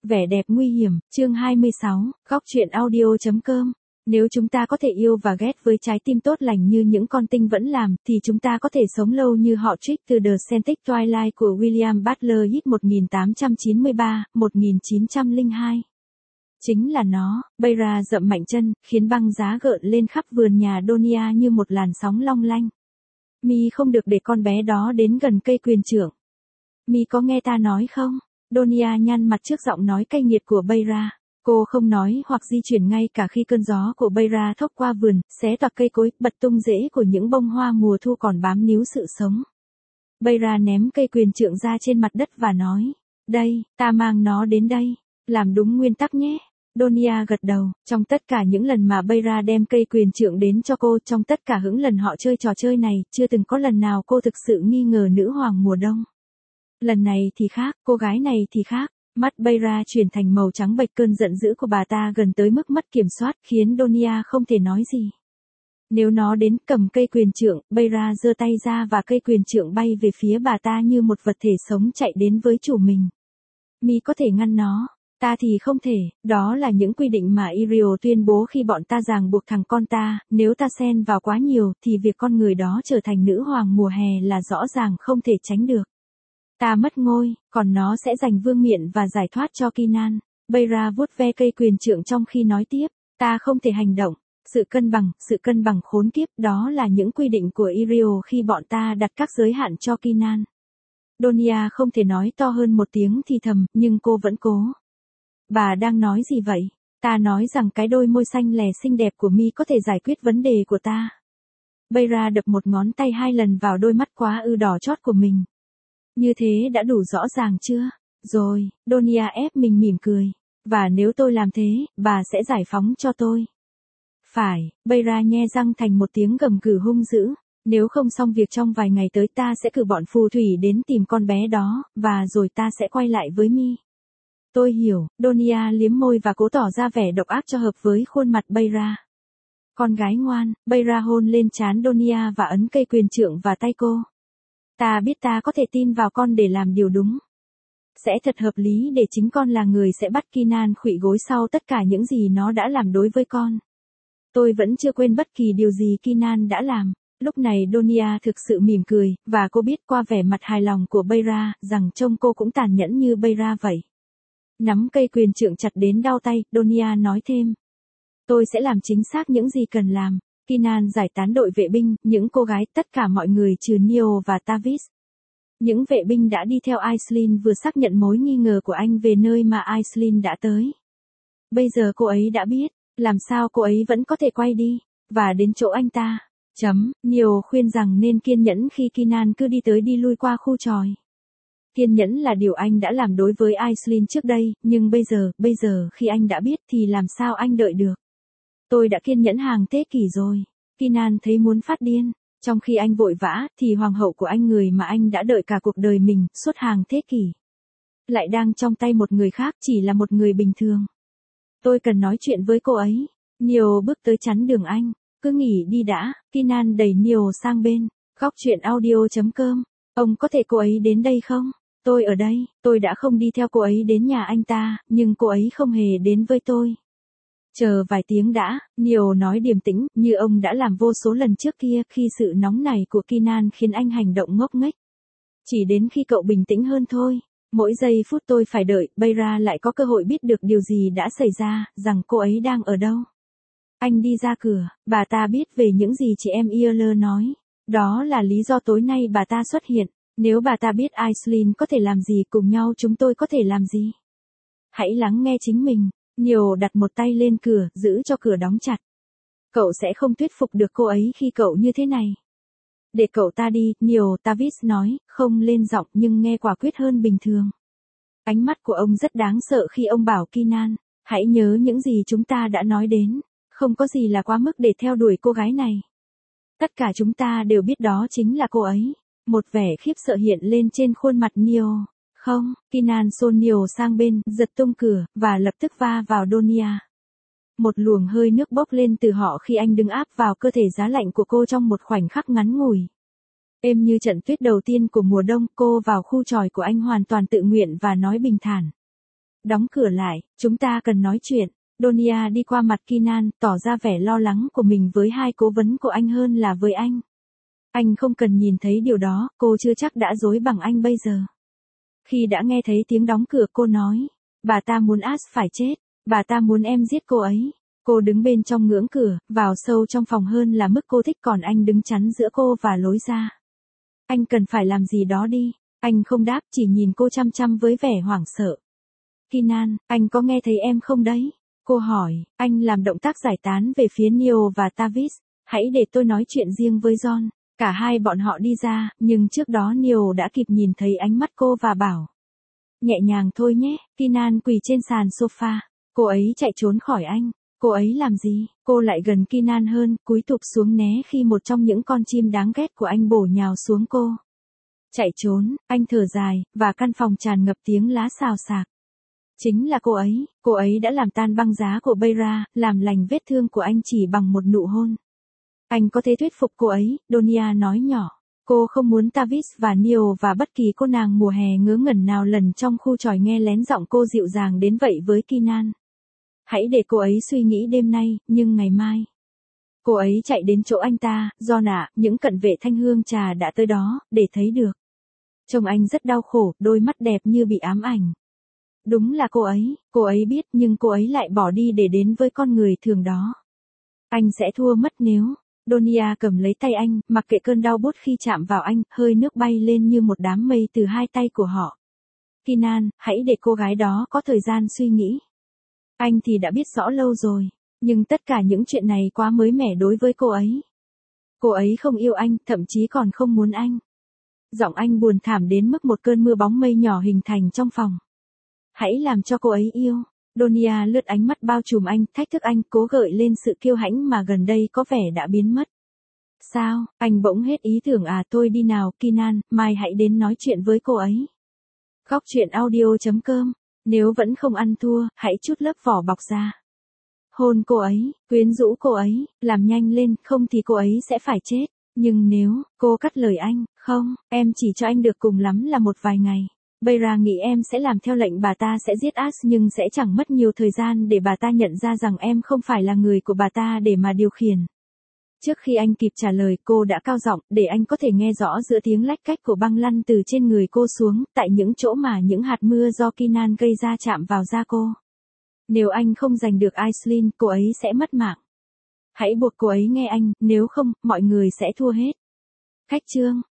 Vẻ đẹp nguy hiểm, chương 26, góc truyện audio.com. Nếu chúng ta có thể yêu và ghét với trái tim tốt lành như những con tinh vẫn làm, thì chúng ta có thể sống lâu như họ Trick từ The Scented Twilight của William Butler Yeats 1893-1902. Chính là nó, Bayra dậm mạnh chân, khiến băng giá gợn lên khắp vườn nhà Donia như một làn sóng long lanh. Mi không được để con bé đó đến gần cây quyền trượng. Mi có nghe ta nói không? Donia nhăn mặt trước giọng nói cay nghiệt của Bayra. Cô không nói hoặc di chuyển ngay cả khi cơn gió của Bayra thốc qua vườn, xé toạc cây cối, bật tung rễ của những bông hoa mùa thu còn bám níu sự sống. Bayra ném cây quyền trượng ra trên mặt đất và nói, đây, ta mang nó đến đây, làm đúng nguyên tắc nhé. Donia gật đầu, trong tất cả những lần mà Bayra đem cây quyền trượng đến cho cô, trong tất cả những lần họ chơi trò chơi này, chưa từng có lần nào cô thực sự nghi ngờ nữ hoàng mùa đông. Lần này thì khác, cô gái này thì khác. Mắt Bayra chuyển thành màu trắng bệch, cơn giận dữ của bà ta gần tới mức mất kiểm soát, khiến Donia không thể nói gì. Nếu nó đến cầm cây quyền trượng, Bayra giơ tay ra và cây quyền trượng bay về phía bà ta như một vật thể sống chạy đến với chủ mình. Mi có thể ngăn nó, ta thì không thể, đó là những quy định mà Iriel tuyên bố khi bọn ta ràng buộc thằng con ta, nếu ta xen vào quá nhiều thì việc con người đó trở thành nữ hoàng mùa hè là rõ ràng không thể tránh được. Ta mất ngôi, còn nó sẽ giành vương miện và giải thoát cho Kinan. Bayra vuốt ve cây quyền trượng trong khi nói tiếp, ta không thể hành động. Sự cân bằng khốn kiếp, đó là những quy định của Iriel khi bọn ta đặt các giới hạn cho Kinan. Donia không thể nói to hơn một tiếng thì thầm, nhưng cô vẫn cố. Bà đang nói gì vậy? Ta nói rằng cái đôi môi xanh lè xinh đẹp của Mi có thể giải quyết vấn đề của ta. Bayra đập một ngón tay 2 lần vào đôi mắt quá đỏ chót của mình. Như thế đã đủ rõ ràng chưa? Rồi, Donia ép mình mỉm cười. Và nếu tôi làm thế, bà sẽ giải phóng cho tôi. Phải, Bayra nhe răng thành một tiếng gầm gừ hung dữ. Nếu không xong việc trong vài ngày tới, ta sẽ cử bọn phù thủy đến tìm con bé đó, và rồi ta sẽ quay lại với Mi. Tôi hiểu, Donia liếm môi và cố tỏ ra vẻ độc ác cho hợp với khuôn mặt Bayra. Con gái ngoan, Bayra hôn lên trán Donia và ấn cây quyền trượng vào tay cô. Ta biết ta có thể tin vào con để làm điều đúng. Sẽ thật hợp lý để chính con là người sẽ bắt Kinan khuỵu gối sau tất cả những gì nó đã làm đối với con. Tôi vẫn chưa quên bất kỳ điều gì Kinan đã làm. Lúc này Donia thực sự mỉm cười, và cô biết qua vẻ mặt hài lòng của Bayra, rằng trông cô cũng tàn nhẫn như Bayra vậy. Nắm cây quyền trượng chặt đến đau tay, Donia nói thêm. Tôi sẽ làm chính xác những gì cần làm. Kinan giải tán đội vệ binh, những cô gái, tất cả mọi người trừ Neo và Tavis. Những vệ binh đã đi theo Aislinn vừa xác nhận mối nghi ngờ của anh về nơi mà Aislinn đã tới. Bây giờ cô ấy đã biết, làm sao cô ấy vẫn có thể quay đi, và đến chỗ anh ta. Neo khuyên rằng nên kiên nhẫn khi Kinan cứ đi tới đi lui qua khu tròi. Kiên nhẫn là điều anh đã làm đối với Aislinn trước đây, nhưng bây giờ khi anh đã biết thì làm sao anh đợi được. Tôi đã kiên nhẫn hàng thế kỷ rồi. Kinan thấy muốn phát điên. Trong khi anh vội vã, thì hoàng hậu của anh, người mà anh đã đợi cả cuộc đời mình, suốt hàng thế kỷ, lại đang trong tay một người khác, chỉ là một người bình thường. Tôi cần nói chuyện với cô ấy. Neo bước tới chắn đường anh. Cứ nghỉ đi đã. Kinan đẩy Neo sang bên. Góc truyện audio.com. Ông có thể cô ấy đến đây không? Tôi ở đây. Tôi đã không đi theo cô ấy đến nhà anh ta, nhưng cô ấy không hề đến với tôi. Chờ vài tiếng đã, Neo nói điềm tĩnh, như ông đã làm vô số lần trước kia, khi sự nóng nảy của Kinan khiến anh hành động ngốc nghếch. Chỉ đến khi cậu bình tĩnh hơn thôi. Mỗi giây phút tôi phải đợi, Bayra lại có cơ hội biết được điều gì đã xảy ra, rằng cô ấy đang ở đâu. Anh đi ra cửa, bà ta biết về những gì chị em Iriel nói. Đó là lý do tối nay bà ta xuất hiện. Nếu bà ta biết Aislinn có thể làm gì, cùng nhau chúng tôi có thể làm gì. Hãy lắng nghe chính mình. Neo đặt một tay lên cửa, giữ cho cửa đóng chặt. Cậu sẽ không thuyết phục được cô ấy khi cậu như thế này. Để cậu ta đi, Neo, Tavis nói, không lên giọng nhưng nghe quả quyết hơn bình thường. Ánh mắt của ông rất đáng sợ khi ông bảo Kinan, hãy nhớ những gì chúng ta đã nói đến. Không có gì là quá mức để theo đuổi cô gái này. Tất cả chúng ta đều biết đó chính là cô ấy. Một vẻ khiếp sợ hiện lên trên khuôn mặt Neo. Không, Kinan xôn Neo sang bên, giật tung cửa, và lập tức va vào Donia. Một luồng hơi nước bốc lên từ họ khi anh đứng áp vào cơ thể giá lạnh của cô trong một khoảnh khắc ngắn ngủi. Êm như trận tuyết đầu tiên của mùa đông, cô vào khu tròi của anh hoàn toàn tự nguyện và nói bình thản. Đóng cửa lại, chúng ta cần nói chuyện. Donia đi qua mặt Kinan, tỏ ra vẻ lo lắng của mình với hai cố vấn của anh hơn là với anh. Anh không cần nhìn thấy điều đó, cô chưa chắc đã dối bằng anh bây giờ. Khi đã nghe thấy tiếng đóng cửa cô nói, bà ta muốn Ash phải chết, bà ta muốn em giết cô ấy. Cô đứng bên trong ngưỡng cửa, vào sâu trong phòng hơn là mức cô thích, còn anh đứng chắn giữa cô và lối ra. Anh cần phải làm gì đó đi. Anh không đáp, chỉ nhìn cô chăm chăm với vẻ hoảng sợ. Kinan, anh có nghe thấy em không đấy? Cô hỏi, anh làm động tác giải tán về phía Neo và Tavis. Hãy để tôi nói chuyện riêng với John. Cả hai bọn họ đi ra, nhưng trước đó Neo đã kịp nhìn thấy ánh mắt cô và bảo. Nhẹ nhàng thôi nhé. Kinan quỳ trên sàn sofa. Cô ấy chạy trốn khỏi anh. Cô ấy làm gì? Cô lại gần Kinan hơn, cúi thụp xuống né khi một trong những con chim đáng ghét của anh bổ nhào xuống cô. Chạy trốn, anh thở dài, và căn phòng tràn ngập tiếng lá xào xạc. Chính là cô ấy đã làm tan băng giá của Beira, làm lành vết thương của anh chỉ bằng một nụ hôn. Anh có thể thuyết phục cô ấy, Donia nói nhỏ. Cô không muốn Tavis và Neo và bất kỳ cô nàng mùa hè ngớ ngẩn nào lần trong khu tròi nghe lén giọng cô dịu dàng đến vậy với Kinan. Hãy để cô ấy suy nghĩ đêm nay, nhưng ngày mai. Cô ấy chạy đến chỗ anh ta, John ạ, những cận vệ thanh hương trà đã tới đó, để thấy được. Trông anh rất đau khổ, đôi mắt đẹp như bị ám ảnh. Đúng là cô ấy biết nhưng cô ấy lại bỏ đi để đến với con người thường đó. Anh sẽ thua mất nếu. Donia cầm lấy tay anh, mặc kệ cơn đau buốt khi chạm vào anh, hơi nước bay lên như một đám mây từ hai tay của họ. Kinan, hãy để cô gái đó có thời gian suy nghĩ. Anh thì đã biết rõ lâu rồi, nhưng tất cả những chuyện này quá mới mẻ đối với cô ấy. Cô ấy không yêu anh, thậm chí còn không muốn anh. Giọng anh buồn thảm đến mức một cơn mưa bóng mây nhỏ hình thành trong phòng. Hãy làm cho cô ấy yêu. Donia lướt ánh mắt bao trùm anh, thách thức anh, cố gợi lên sự kiêu hãnh mà gần đây có vẻ đã biến mất. Sao, anh bỗng hết ý tưởng à? Thôi đi nào, Kinan, mai hãy đến nói chuyện với cô ấy. Góc truyện audio.com. Nếu vẫn không ăn thua, hãy trút lớp vỏ bọc ra. Hôn cô ấy, quyến rũ cô ấy, làm nhanh lên, không thì cô ấy sẽ phải chết. Nhưng nếu, cô cắt lời anh, không, em chỉ cho anh được cùng lắm là một vài ngày. Beira nghĩ em sẽ làm theo lệnh bà ta sẽ giết Ash nhưng sẽ chẳng mất nhiều thời gian để bà ta nhận ra rằng em không phải là người của bà ta để mà điều khiển. Trước khi anh kịp trả lời, cô đã cao giọng, để anh có thể nghe rõ giữa tiếng lách cách của băng lăn từ trên người cô xuống, tại những chỗ mà những hạt mưa do Kinan gây ra chạm vào da cô. Nếu anh không giành được Aislinn, cô ấy sẽ mất mạng. Hãy buộc cô ấy nghe anh, nếu không, mọi người sẽ thua hết. Khách chương